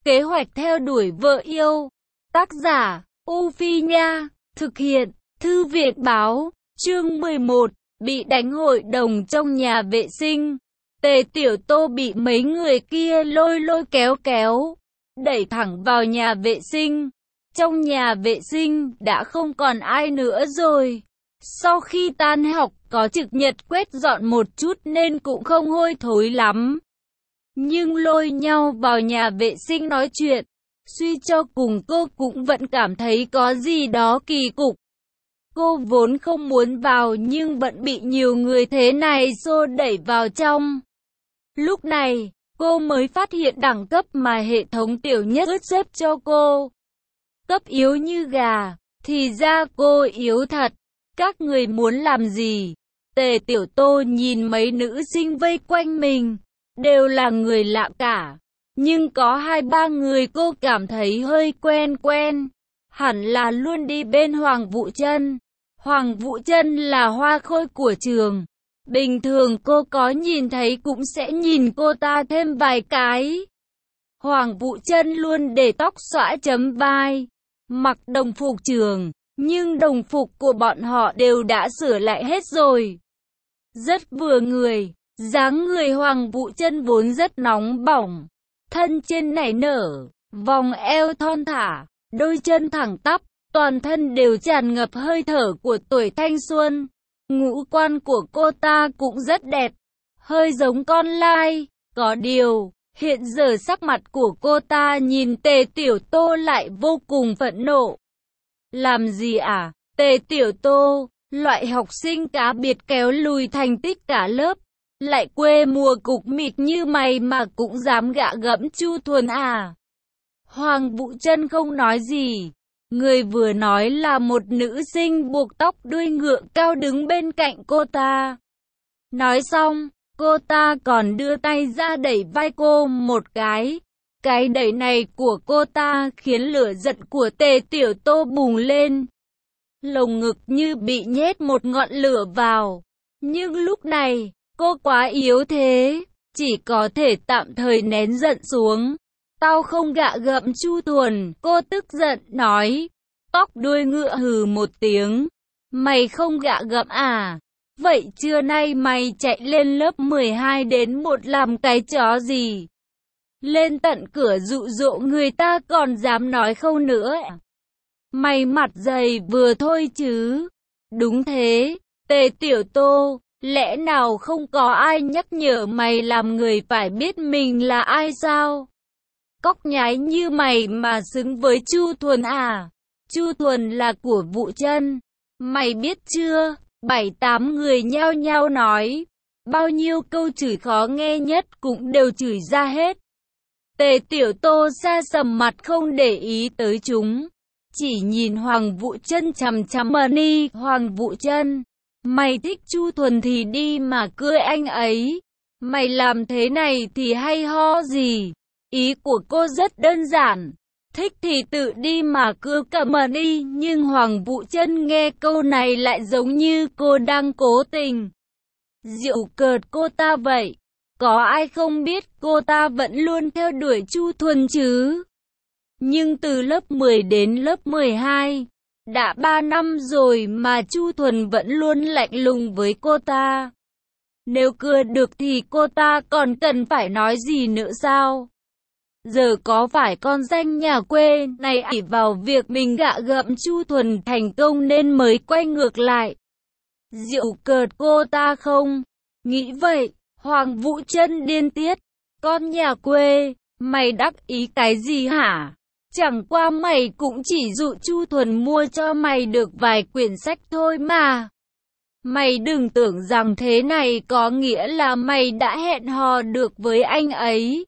Kế hoạch theo đuổi vợ yêu. Tác giả, U Phi Nha. Thực hiện, Thư viện Báo. Chương 11. Bị đánh hội đồng trong nhà vệ sinh. Tề Tiểu Tô bị mấy người kia lôi kéo đẩy thẳng vào nhà vệ sinh. Trong nhà vệ sinh đã không còn ai nữa rồi. Sau khi tan học có trực nhật quét dọn một chút nên cũng không hôi thối lắm. Nhưng lôi nhau vào nhà vệ sinh nói chuyện, suy cho cùng cô cũng vẫn cảm thấy có gì đó kỳ cục. Cô vốn không muốn vào nhưng vẫn bị nhiều người thế này xô đẩy vào trong. Lúc này, cô mới phát hiện đẳng cấp mà hệ thống tiểu nhất xếp cho cô. Cấp yếu như gà, thì ra cô yếu thật. Các người muốn làm gì? Tề Tiểu Tô nhìn mấy nữ sinh vây quanh mình, đều là người lạ cả. Nhưng có 2-3 người cô cảm thấy hơi quen, hẳn là luôn đi bên Hoàng Vũ Chân. Hoàng Vũ Chân là hoa khôi của trường. Bình thường cô có nhìn thấy cũng sẽ nhìn cô ta thêm vài cái. Hoàng Vũ Chân luôn để tóc xõa chấm vai, mặc đồng phục trường, nhưng đồng phục của bọn họ đều đã sửa lại hết rồi. Rất vừa người, dáng người Hoàng Vũ Chân vốn rất nóng bỏng, thân trên nảy nở, vòng eo thon thả, đôi chân thẳng tắp, toàn thân đều tràn ngập hơi thở của tuổi thanh xuân. Ngũ quan của cô ta cũng rất đẹp, hơi giống con lai, có điều, hiện giờ sắc mặt của cô ta nhìn Tề Tiểu Tô lại vô cùng phẫn nộ. Làm gì à? Tề Tiểu Tô, loại học sinh cá biệt kéo lùi thành tích cả lớp, lại quê mùa cục mịt như mày mà cũng dám gạ gẫm Chu Thuần à? Hoàng Vũ Chân không nói gì. Người vừa nói là một nữ sinh buộc tóc đuôi ngựa cao đứng bên cạnh cô ta. Nói xong, cô ta còn đưa tay ra đẩy vai cô một cái. Cái đẩy này của cô ta khiến lửa giận của Tề Tiểu Tô bùng lên. Lồng ngực như bị nhét một ngọn lửa vào. Nhưng lúc này, cô quá yếu thế, chỉ có thể tạm thời nén giận xuống. Tao không gạ gẫm Chu Thuần, cô tức giận nói. Tóc đuôi ngựa hừ một tiếng. Mày không gạ gẫm à? Vậy trưa nay mày chạy lên lớp 12 đến 1 làm cái chó gì? Lên tận cửa dụ dỗ người ta còn dám nói không nữa. Mày mặt dày vừa thôi chứ. Đúng thế, Tề Tiểu Tô, lẽ nào không có ai nhắc nhở mày làm người phải biết mình là ai sao? Cóc nhái như mày mà xứng với Chu Thuần à? Chu Thuần là của Vũ Chân, mày biết chưa? 7-8 người nhao nhao nói, bao nhiêu câu chửi khó nghe nhất cũng đều chửi ra hết. Tề Tiểu Tô sa sầm mặt không để ý tới chúng, chỉ nhìn Hoàng Vũ Chân chằm chằm mà đi. Hoàng Vũ Chân, mày thích Chu Thuần thì đi mà cưới anh ấy. Mày làm thế này thì hay ho gì? Ý của cô rất đơn giản. Thích thì tự đi mà cứ cầm mà đi. Nhưng Hoàng Vũ Chân nghe câu này lại giống như cô đang cố tình giễu cợt cô ta vậy. Có ai không biết cô ta vẫn luôn theo đuổi Chu Thuần chứ? Nhưng từ lớp 10 đến lớp 12, đã 3 năm rồi mà Chu Thuần vẫn luôn lạnh lùng với cô ta. Nếu cưa được thì cô ta còn cần phải nói gì nữa sao? Giờ có phải con danh nhà quê này ỷ vào việc mình gạ gẫm Chu Thuần thành công nên mới quay ngược lại giễu cợt cô ta không? Nghĩ vậy, Hoàng Vũ Chân điên tiết. Con nhà quê, mày đắc ý cái gì hả? Chẳng qua mày cũng chỉ dụ Chu Thuần mua cho mày được vài quyển sách thôi mà. Mày đừng tưởng rằng thế này có nghĩa là mày đã hẹn hò được với anh ấy.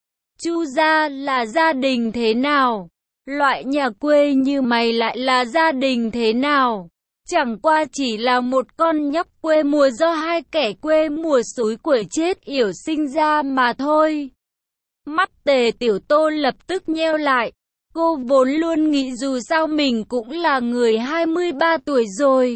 Chu gia là gia đình thế nào? Loại nhà quê như mày lại là gia đình thế nào? Chẳng qua chỉ là một con nhóc quê mùa do hai kẻ quê mùa xúi quẩy chết yểu sinh ra mà thôi. Mắt Tề Tiểu Tô lập tức nheo lại. Cô vốn luôn nghĩ dù sao mình cũng là người 23 tuổi rồi.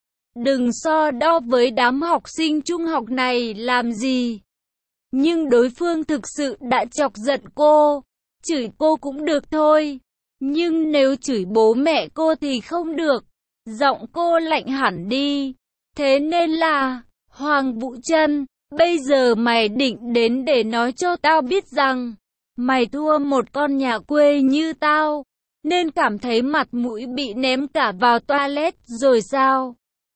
Đừng so đo với đám học sinh trung học này làm gì. Nhưng đối phương thực sự đã chọc giận cô. chửi cô cũng được thôi. Nhưng nếu chửi bố mẹ cô thì không được. Giọng cô lạnh hẳn đi. Thế nên là, Hoàng Vũ Trân, bây giờ mày định đến để nói cho tao biết rằng, mày thua một con nhà quê như tao, nên cảm thấy mặt mũi bị ném cả vào toilet rồi sao?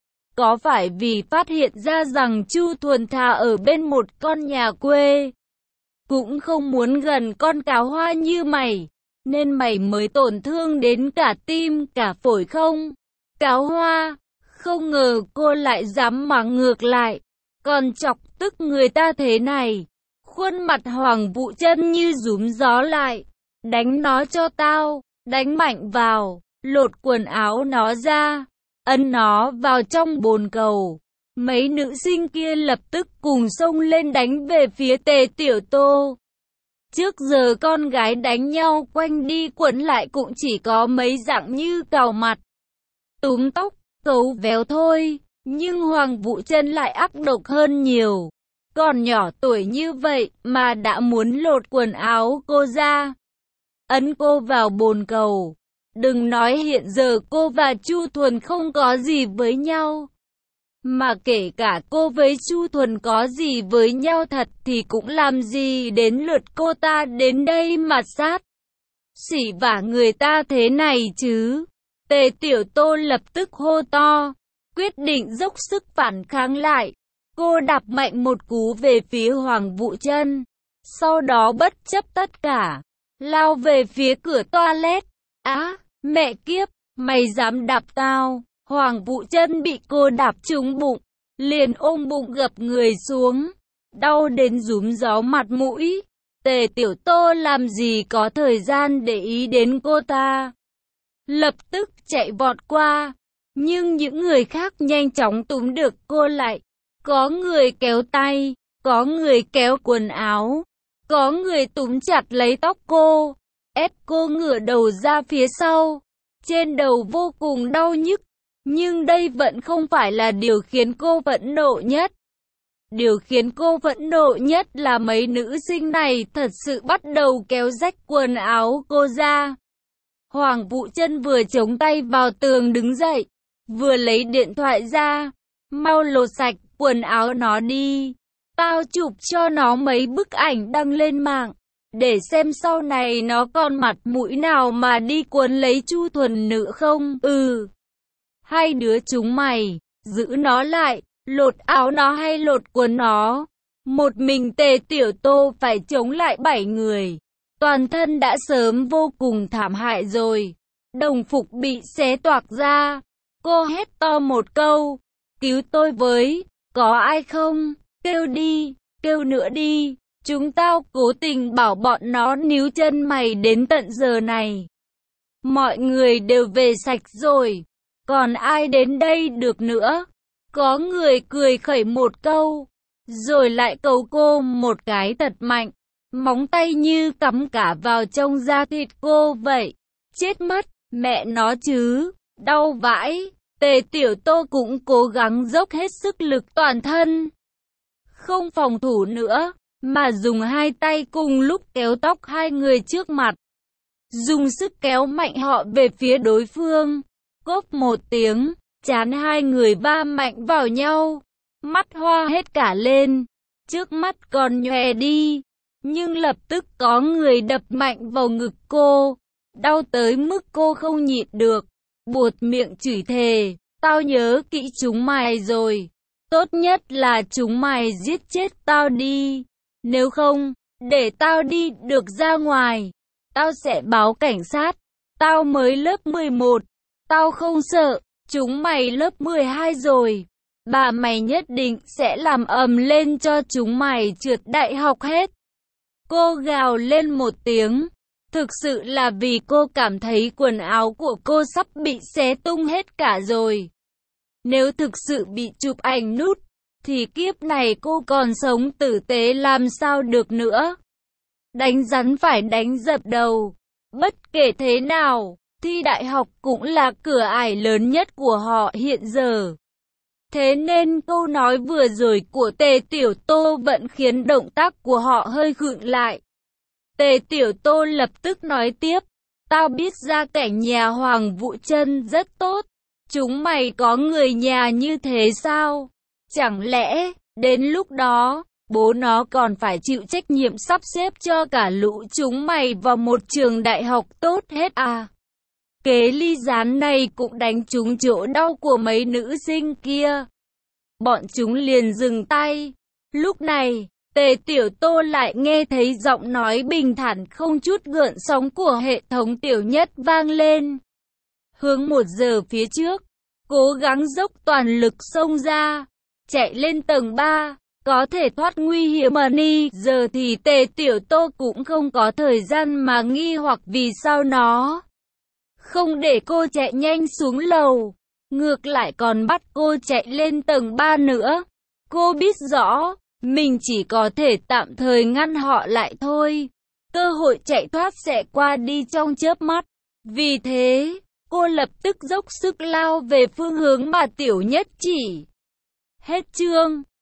Có phải vì phát hiện ra rằng Chu Thuần thà ở bên một con nhà quê, cũng không muốn gần con cáo hoa như mày, nên mày mới tổn thương đến cả tim cả phổi không? Cáo hoa, không ngờ cô lại dám mắng ngược lại, còn chọc tức người ta thế này. Khuôn mặt Hoàng Vũ Trân như rúm gió lại. Đánh nó cho tao, đánh mạnh vào, lột quần áo nó ra, ấn nó vào trong bồn cầu. Mấy nữ sinh kia lập tức cùng xông lên đánh về phía Tề Tiểu Tô. Trước giờ con gái đánh nhau quanh đi quẩn lại cũng chỉ có mấy dạng như cào mặt, túm tóc, cấu véo thôi. Nhưng Hoàng Vũ Trân lại ác độc hơn nhiều. Còn nhỏ tuổi như vậy mà đã muốn lột quần áo cô ra, ấn cô vào bồn cầu. Đừng nói hiện giờ cô và Chu Thuần không có gì với nhau, mà kể cả cô với Chu Thuần có gì với nhau thật thì cũng làm gì đến lượt cô ta đến đây mà sát sỉ vả người ta thế này chứ. Tề Tiểu Tô lập tức hô to, quyết định dốc sức phản kháng lại. Cô đạp mạnh một cú về phía Hoàng Vũ Trân, sau đó bất chấp tất cả, lao về phía cửa toilet. Á, mẹ kiếp, mày dám đạp tao? Hoàng Vũ Trân bị cô đạp trúng bụng, liền ôm bụng gập người xuống, đau đến rúm gió mặt mũi. Tề Tiểu Tô làm gì có thời gian để ý đến cô ta, lập tức chạy vọt qua. Nhưng những người khác nhanh chóng túm được cô lại. Có người kéo tay, có người kéo quần áo, có người túm chặt lấy tóc cô, ép cô ngửa đầu ra phía sau. Trên đầu vô cùng đau nhức, nhưng đây vẫn không phải là điều khiến cô phẫn nộ nhất. Điều khiến cô phẫn nộ nhất là mấy nữ sinh này thật sự bắt đầu kéo rách quần áo cô ra. Hoàng Vũ Trân vừa chống tay vào tường đứng dậy, vừa lấy điện thoại ra. Mau lột sạch quần áo nó đi. Tao chụp cho nó mấy bức ảnh đăng lên mạng, để xem sau này nó còn mặt mũi nào mà đi cuốn lấy Chu Thuần nữa không. Hai đứa chúng mày, giữ nó lại, lột áo nó hay lột quần nó. Một mình Tề Tiểu Tô phải chống lại 7 người. Toàn thân đã sớm vô cùng thảm hại rồi. Đồng phục bị xé toạc ra. Cô hét to một câu, cứu tôi với, có ai không? Kêu đi, kêu nữa đi. Chúng tao cố tình bảo bọn nó níu chân mày đến tận giờ này. Mọi người đều về sạch rồi, còn ai đến đây được nữa? Có người cười khẩy một câu, rồi lại cầu cô một cái thật mạnh. Móng tay như cắm cả vào trong da thịt cô vậy. Chết mất, mẹ nó chứ, đau vãi. Tề Tiểu Tô cũng cố gắng dốc hết sức lực toàn thân, không phòng thủ nữa, mà dùng hai tay cùng lúc kéo tóc hai người trước mặt. Dùng sức kéo mạnh họ về phía đối phương. Cốp một tiếng, trán hai người va mạnh vào nhau. Mắt hoa hết cả lên, trước mắt còn nhòe đi. Nhưng lập tức có người đập mạnh vào ngực cô, đau tới mức cô không nhịn được, buột miệng chửi thề, tao nhớ kỹ chúng mày rồi, tốt nhất là chúng mày giết chết tao đi, nếu không, để tao đi được ra ngoài, tao sẽ báo cảnh sát, tao mới lớp 11, tao không sợ, chúng mày lớp 12 rồi, bà mày nhất định sẽ làm ầm lên cho chúng mày trượt đại học hết. Cô gào lên một tiếng, thực sự là vì cô cảm thấy quần áo của cô sắp bị xé tung hết cả rồi. Nếu thực sự bị chụp ảnh nút, thì kiếp này cô còn sống tử tế làm sao được nữa. Đánh rắn phải đánh dập đầu. Bất kể thế nào, thi đại học cũng là cửa ải lớn nhất của họ hiện giờ. Thế nên câu nói vừa rồi của Tề Tiểu Tô vẫn khiến động tác của họ hơi khựng lại. Tề Tiểu Tô lập tức nói tiếp, tao biết gia cảnh nhà Hoàng Vũ Chân rất tốt. Chúng mày có người nhà như thế sao? Chẳng lẽ, đến lúc đó, bố nó còn phải chịu trách nhiệm sắp xếp cho cả lũ chúng mày vào một trường đại học tốt hết à? Kế ly gián này cũng đánh trúng chỗ đau của mấy nữ sinh kia. Bọn chúng liền dừng tay. Lúc này, Tề Tiểu Tô lại nghe thấy giọng nói bình thản không chút gợn sóng của hệ thống Tiểu Nhất vang lên. Hướng 1 giờ phía trước, cố gắng dốc toàn lực xông ra, chạy lên tầng 3, có thể thoát nguy hiểm mà đi. Giờ thì Tề Tiểu Tô cũng không có thời gian mà nghi hoặc vì sao nó không để cô chạy nhanh xuống lầu, ngược lại còn bắt cô chạy lên tầng 3 nữa. Cô biết rõ, mình chỉ có thể tạm thời ngăn họ lại thôi. Cơ hội chạy thoát sẽ qua đi trong chớp mắt. Vì thế, cô lập tức dốc sức lao về phương hướng mà Tiểu Nhất chỉ. Hết chương.